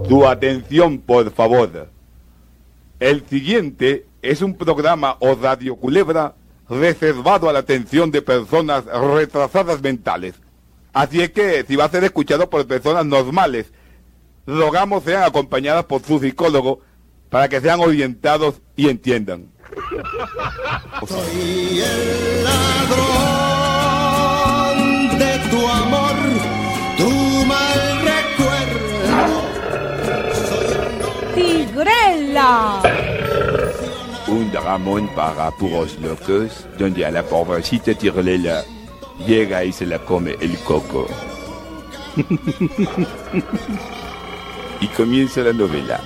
Tu atención, por favor. El siguiente es un programa o radioculebra reservado a la atención de personas retrasadas mentales. Así es que, si va a ser escuchado por personas normales, rogamos sean acompañadas por su psicólogo para que sean orientados y entiendan. Soy el ladrón de tu amor, tu mal recuerdo. ¡Tigrela! Un Ramón para puros locos, donde a la pobrecita Tigrela llega y se la come el coco. Y comienza la novela.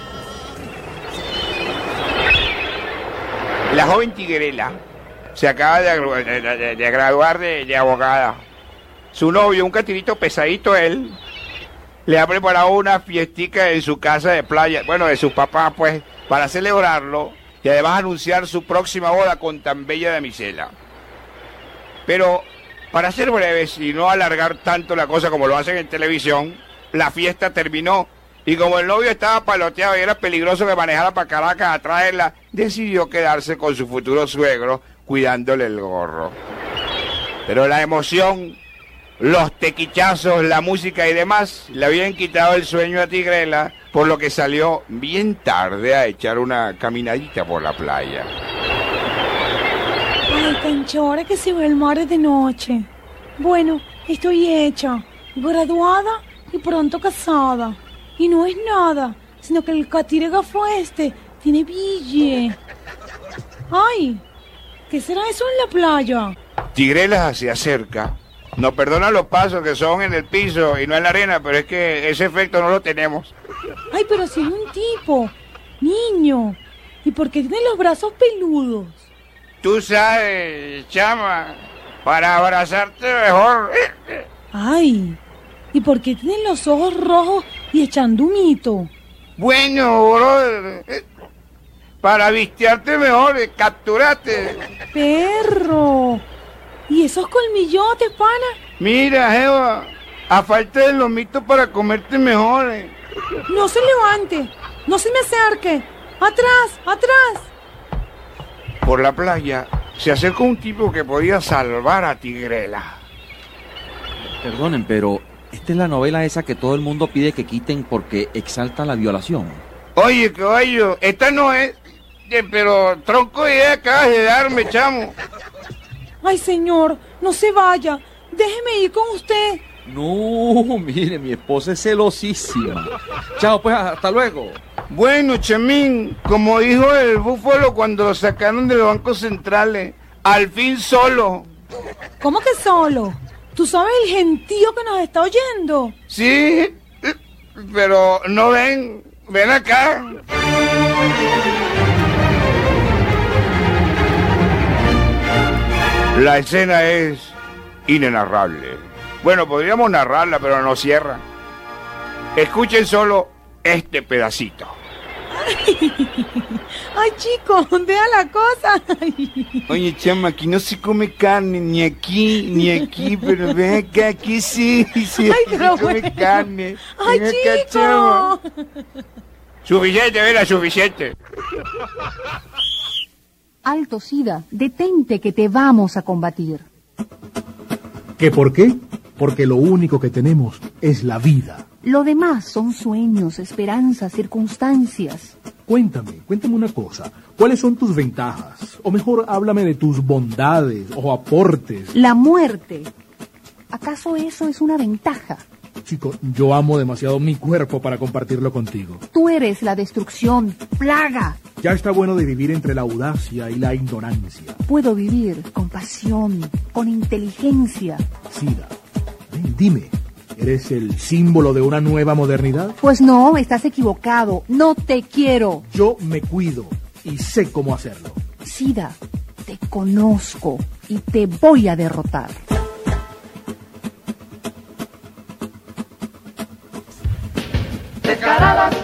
La joven Tigrela se acaba de graduar de abogada. Su novio, un catirito pesadito él, le ha preparado una fiestica en su casa de playa, bueno, de sus papás, pues, para celebrarlo y además anunciar su próxima boda con tan bella damisela. Pero, para ser breves y no alargar tanto la cosa como lo hacen en televisión, la fiesta terminó y como el novio estaba paloteado y era peligroso que manejara para Caracas a traerla, decidió quedarse con su futuro suegro cuidándole el gorro. Pero la emoción, los tequichazos, la música y demás le habían quitado el sueño a Tigrela, por lo que salió bien tarde a echar una caminadita por la playa. Ay, tan chora que se ve el mar de noche. Bueno, estoy hecha, graduada y pronto casada. Y no es nada, sino que el catire gafo tiene bille. Ay, ¿qué será eso en la playa? Tigrela se acerca. Nos perdona los pasos que son en el piso y no en la arena, pero es que ese efecto no lo tenemos. Ay, pero si es un tipo, niño. ¿Y por qué tiene los brazos peludos? Tú sabes, chama, para abrazarte mejor. Ay, ¿y por qué tienen los ojos rojos y echando humito? Bueno, brother, para vistearte mejor, capturate. Perro. ¿Y esos colmillotes, pana? Mira, Jeva, a falta de lomitos para comerte mejor. No se levante, no se me acerque. ¡Atrás, atrás! Por la playa se acercó un tipo que podía salvar a Tigrela. Perdonen, pero esta es la novela esa que todo el mundo pide que quiten porque exalta la violación. Oye, caballo, esta no es... pero tronco de idea acabas de darme, chamo. Ay, señor, no se vaya. Déjeme ir con usted. No, mire, mi esposa es celosísima. Chao, pues, hasta luego. Bueno, chamín, como dijo el búfalo cuando lo sacaron de los bancos centrales, al fin solo. ¿Cómo que solo? ¿Tú sabes el gentío que nos está oyendo? Sí, pero no ven acá. La escena es inenarrable. Bueno, podríamos narrarla, pero no cierra. Escuchen solo este pedacito. Ay, chicos, vea la cosa. Oye, chama, aquí no se come carne, ni aquí, pero ven acá, aquí sí, Ay, aquí se come bueno. carne. Ay, Ven acá, chico. chama. Suficiente, Vela, suficiente. Alto, Sida, detente que te vamos a combatir. ¿Qué por qué? Porque lo único que tenemos es la vida. Lo demás son sueños, esperanzas, circunstancias. Cuéntame una cosa. ¿Cuáles son tus ventajas? O mejor, háblame de tus bondades o aportes. La muerte. ¿Acaso eso es una ventaja? Chico, yo amo demasiado mi cuerpo para compartirlo contigo. Tú eres la destrucción, plaga. Ya está bueno de vivir entre la audacia y la ignorancia. Puedo vivir con pasión, con inteligencia. Sida, ven, dime, ¿eres el símbolo de una nueva modernidad? Pues no, estás equivocado. No te quiero. Yo me cuido y sé cómo hacerlo. Sida, te conozco y te voy a derrotar. Descarada.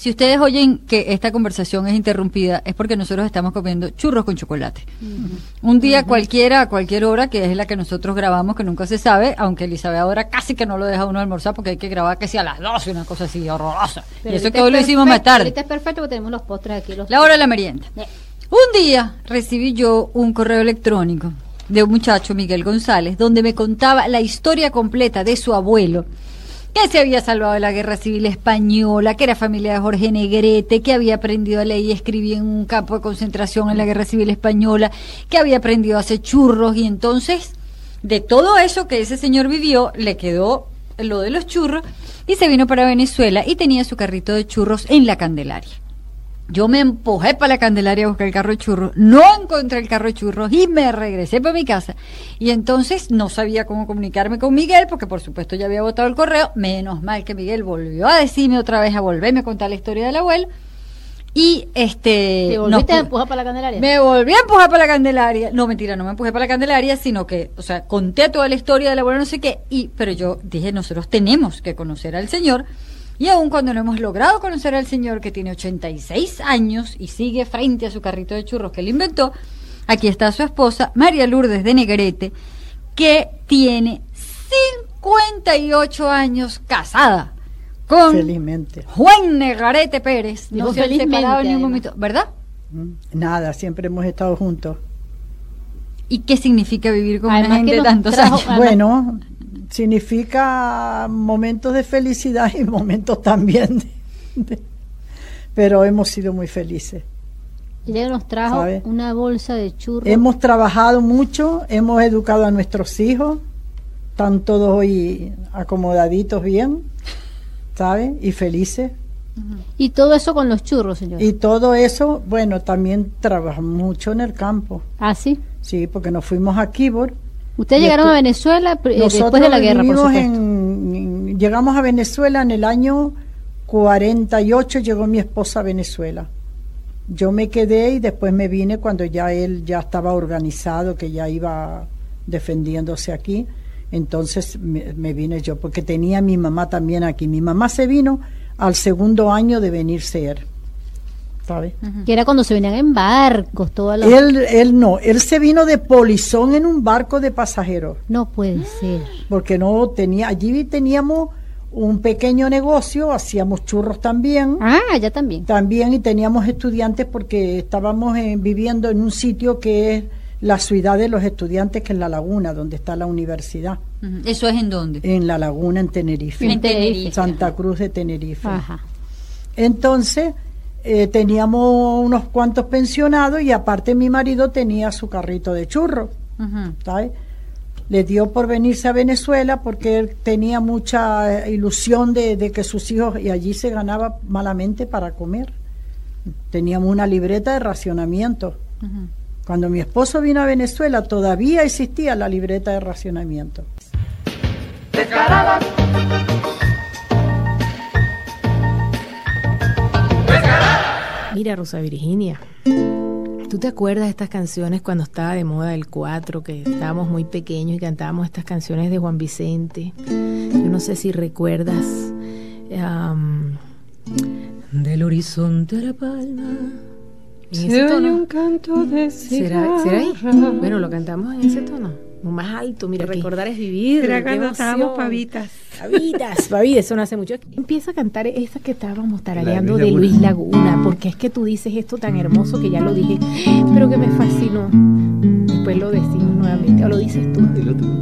Si ustedes oyen que esta conversación es interrumpida, es porque nosotros estamos comiendo churros con chocolate. Un día cualquiera, a cualquier hora, que es la que nosotros grabamos, que nunca se sabe, aunque Elizabeth ahora casi que no lo deja uno almorzar porque hay que grabar que sea a las 12, una cosa así horrorosa. Pero y eso ahorita que hoy lo es hicimos más perfecto, tarde. Ahorita es perfecto porque tenemos los postres aquí. La hora de la merienda. Un día recibí yo un correo electrónico de un muchacho, Miguel González, donde me contaba la historia completa de su abuelo, que se había salvado de la Guerra Civil Española, que era familia de Jorge Negrete, que había aprendido a leer y escribir en un campo de concentración en la Guerra Civil Española, que había aprendido a hacer churros, y entonces, de todo eso que ese señor vivió, le quedó lo de los churros, y se vino para Venezuela y tenía su carrito de churros en La Candelaria. Yo me empujé para La Candelaria a buscar el carro de churros, no encontré el carro de churros y me regresé para mi casa. Y entonces no sabía cómo comunicarme con Miguel, porque por supuesto ya había botado el correo. Menos mal que Miguel volvió a decirme otra vez, a volverme a contar la historia del abuelo. Y ¿Te volviste a empujar para La Candelaria? Me volví a empujar para La Candelaria. No, mentira, no me empujé para La Candelaria, sino que, o sea, conté toda la historia del abuelo, no sé qué, pero yo dije, nosotros tenemos que conocer al señor. Y aun cuando no hemos logrado conocer al señor, que tiene 86 años y sigue frente a su carrito de churros que él inventó, aquí está su esposa, María Lourdes de Negrete, que tiene 58 años casada con felizmente Juan Negrete Pérez. No Digo se han felizmente, separado ni un además. momento, ¿verdad? Nada, siempre hemos estado juntos. ¿Y qué significa vivir con Además una gente que de nos tantos trajo- años? Bueno, significa momentos de felicidad y momentos también pero hemos sido muy felices. Ella nos trajo ¿Sabe? una bolsa de churros. Hemos trabajado mucho, hemos educado a nuestros hijos, están todos hoy acomodaditos bien, ¿sabe? Y felices. Y todo eso con los churros, señor. Y todo eso, bueno, también trabajamos mucho en el campo. ¿Ah, sí? Sí, porque nos fuimos a Kibor. Ustedes Y llegaron estu- a Venezuela después Nosotros de la guerra, por vivimos supuesto. llegamos a Venezuela en el año 48, llegó mi esposa a Venezuela. Yo me quedé y después me vine cuando ya él ya estaba organizado, que ya iba defendiéndose aquí. Entonces me vine yo, porque tenía a mi mamá también aquí. Mi mamá se vino al segundo año de venirse él, ¿sabe? Que era cuando se venían en barcos, todas las... Él se vino de polizón en un barco de pasajeros. No puede ser. Porque no tenía, allí teníamos un pequeño negocio, hacíamos churros también. Ah, allá también. También, y teníamos estudiantes porque estábamos viviendo en un sitio que es la ciudad de los estudiantes, que es La Laguna, donde está la universidad. ¿Eso es en dónde? En La Laguna, en Tenerife. En Tenerife. Santa Cruz de Tenerife. Ajá. Entonces, teníamos unos cuantos pensionados y aparte mi marido tenía su carrito de churros. ¿Sabes? Le dio por venirse a Venezuela porque él tenía mucha ilusión de que sus hijos, y allí se ganaba malamente para comer. Teníamos una libreta de racionamiento. Cuando mi esposo vino a Venezuela todavía existía la libreta de racionamiento. Mira, Rosa Virginia, ¿tú te acuerdas de estas canciones cuando estaba de moda el 4, que estábamos muy pequeños y cantábamos estas canciones de Juan Vicente? Yo no sé si recuerdas del horizonte a la palma. ¿En ese tono? Un canto de ¿Será ahí? Bueno, lo cantamos en ese tono. Más alto, mira, recordar es vivir. Era qué cuando emoción. estábamos pavitas. Pavitas, eso no hace mucho. Empieza a cantar esa que estábamos tarareando de Luis Laguna, porque es que tú dices esto tan hermoso que ya lo dije, pero que me fascinó. Después lo decimos nuevamente, o lo dices tú. Dilo tú.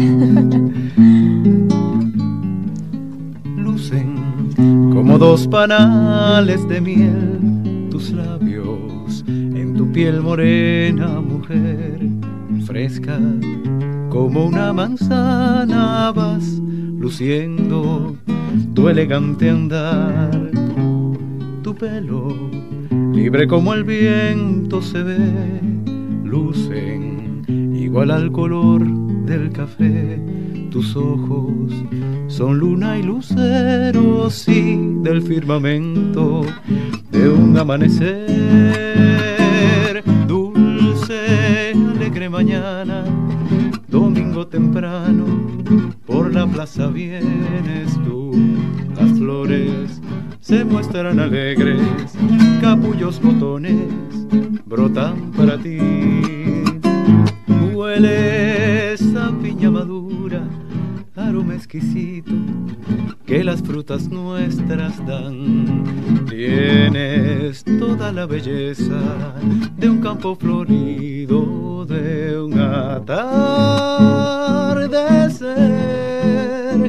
Lucen como dos panales de miel tus labios en tu piel morena, mujer, fresca como una manzana vas luciendo tu elegante andar. Tu pelo libre como el viento se ve, lucen igual al color del café. Tus ojos son luna y lucero, sí, del firmamento de un amanecer. Dulce, alegre mañana, domingo temprano, por la plaza vienes tú, las flores se muestran alegres, capullos botones brotan para ti. Hueles a piña madura, aroma exquisito que las frutas nuestras dan. Tienes toda la belleza de un campo florido, de un atardecer.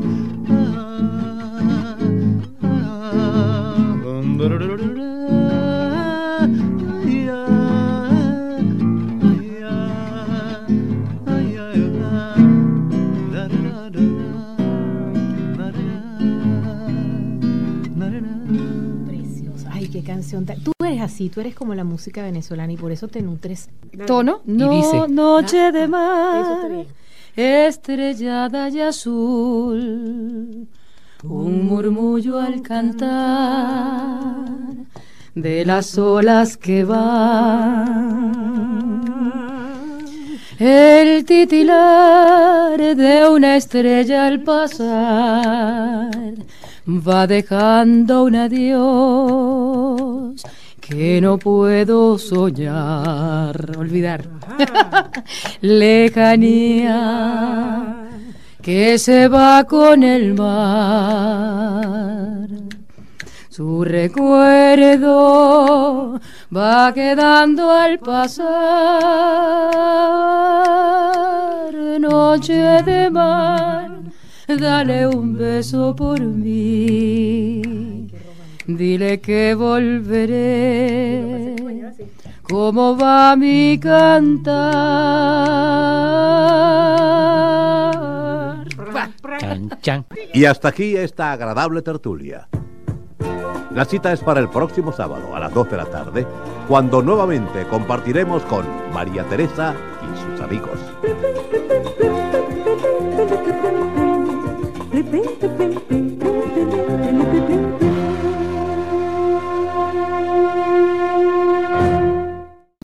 Precioso. Ay, qué canción. Tú eres así, tú eres como la música venezolana y por eso te nutres. ¿Tono? Y dice, Noche de eso mar, está bien. estrellada y azul, un murmullo al cantar de las olas que van, el titilar de una estrella al pasar va dejando un adiós que no puedo soñar, olvidar. Lejanía que se va con el mar. Su recuerdo va quedando al pasar. Noche de mar, dale un beso por mí. Dile que volveré. ¿Cómo va mi cantar? Chan, chan. Y hasta aquí esta agradable tertulia. La cita es para el próximo sábado a las 2 de la tarde, cuando nuevamente compartiremos con María Teresa y sus amigos.